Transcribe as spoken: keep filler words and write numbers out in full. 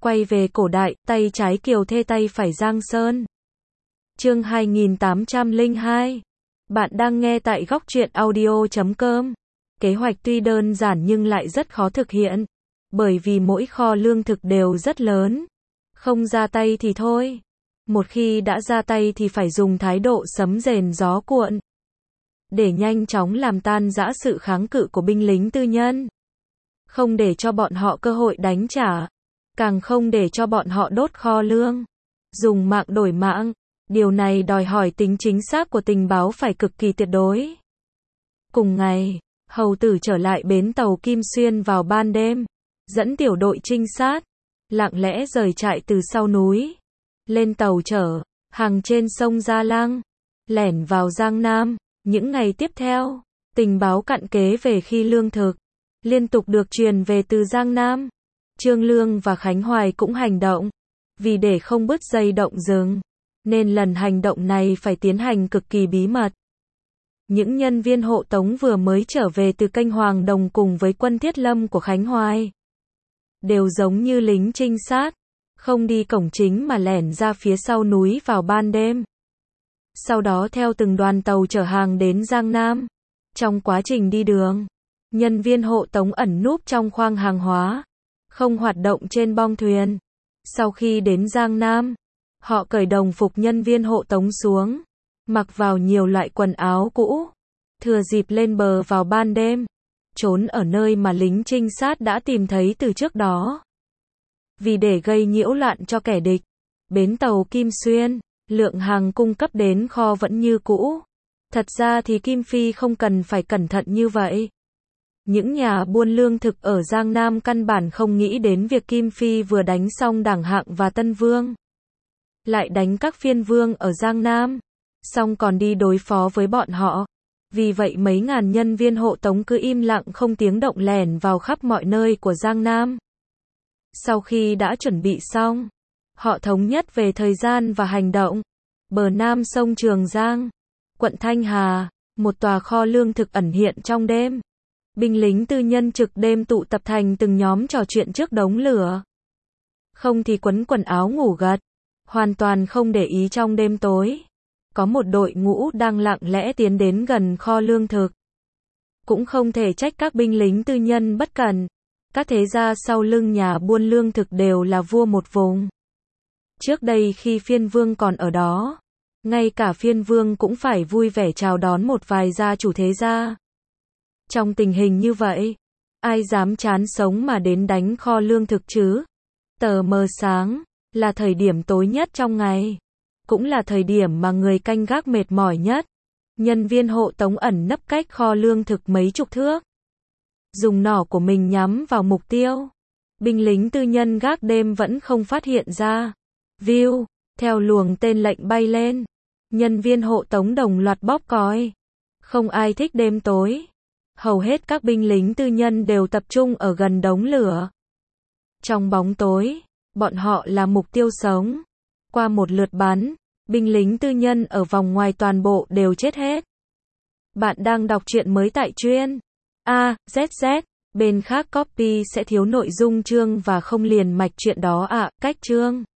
Quay về cổ đại, tay trái Kiều Thê tay phải Giang Sơn. Chương hai nghìn tám trăm lẻ hai. Bạn đang nghe tại góc truyện audio chấm com. Kế hoạch tuy đơn giản nhưng lại rất khó thực hiện, bởi vì mỗi kho lương thực đều rất lớn. Không ra tay thì thôi. Một khi đã ra tay thì phải dùng thái độ sấm rền gió cuộn, để nhanh chóng làm tan rã sự kháng cự của binh lính tư nhân. Không để cho bọn họ cơ hội đánh trả. Càng không để cho bọn họ đốt kho lương. Dùng mạng đổi mạng. Điều này đòi hỏi tính chính xác của tình báo phải cực kỳ tuyệt đối. Cùng ngày, Hầu Tử trở lại bến tàu Kim Xuyên vào ban đêm, dẫn tiểu đội trinh sát, lặng lẽ rời trại từ sau núi, lên tàu chở hàng trên sông Gia Lăng, lẻn vào Giang Nam. Những ngày tiếp theo, tình báo cặn kẽ về khi lương thực liên tục được truyền về từ Giang Nam. Trương Lương và Khánh Hoài cũng hành động, vì để không bứt dây động rừng, nên lần hành động này phải tiến hành cực kỳ bí mật. Những nhân viên hộ tống vừa mới trở về từ kênh Hoàng Đồng cùng với quân Thiết Lâm của Khánh Hoài, đều giống như lính trinh sát, không đi cổng chính mà lẻn ra phía sau núi vào ban đêm. Sau đó theo từng đoàn tàu chở hàng đến Giang Nam. Trong quá trình đi đường, nhân viên hộ tống ẩn núp trong khoang hàng hóa, không hoạt động trên bong thuyền. Sau khi đến Giang Nam, họ cởi đồng phục nhân viên hộ tống xuống, mặc vào nhiều loại quần áo cũ, thừa dịp lên bờ vào ban đêm, trốn ở nơi mà lính trinh sát đã tìm thấy từ trước đó. Vì để gây nhiễu loạn cho kẻ địch, bến tàu Kim Xuyên, lượng hàng cung cấp đến kho vẫn như cũ. Thật ra thì Kim Phi không cần phải cẩn thận như vậy. Những nhà buôn lương thực ở Giang Nam căn bản không nghĩ đến việc Kim Phi vừa đánh xong Đảng Hạng và Tân Vương, lại đánh các phiên vương ở Giang Nam, xong còn đi đối phó với bọn họ. Vì vậy mấy ngàn nhân viên hộ tống cứ im lặng không tiếng động lẻn vào khắp mọi nơi của Giang Nam. Sau khi đã chuẩn bị xong, họ thống nhất về thời gian và hành động. Bờ nam sông Trường Giang, quận Thanh Hà, một tòa kho lương thực ẩn hiện trong đêm. Binh lính tư nhân trực đêm tụ tập thành từng nhóm trò chuyện trước đống lửa. Không thì quấn quần áo ngủ gật, hoàn toàn không để ý trong đêm tối. Có một đội ngũ đang lặng lẽ tiến đến gần kho lương thực. Cũng không thể trách các binh lính tư nhân bất cẩn. Các thế gia sau lưng nhà buôn lương thực đều là vua một vùng. Trước đây khi phiên vương còn ở đó, ngay cả phiên vương cũng phải vui vẻ chào đón một vài gia chủ thế gia. Trong tình hình như vậy, ai dám chán sống mà đến đánh kho lương thực chứ? Tờ mờ sáng, là thời điểm tối nhất trong ngày. Cũng là thời điểm mà người canh gác mệt mỏi nhất. Nhân viên hộ tống ẩn nấp cách kho lương thực mấy chục thước, dùng nỏ của mình nhắm vào mục tiêu. Binh lính tư nhân gác đêm vẫn không phát hiện ra. View, theo luồng tên lệnh bay lên, nhân viên hộ tống đồng loạt bóp còi. Không ai thích đêm tối. Hầu hết các binh lính tư nhân đều tập trung ở gần đống lửa. Trong bóng tối, bọn họ là mục tiêu sống. Qua một lượt bắn, binh lính tư nhân ở vòng ngoài toàn bộ đều chết hết. Bạn đang đọc truyện mới tại truyện A Z Z. Bên khác copy sẽ thiếu nội dung chương và không liền mạch truyện đó ạ. À, cách chương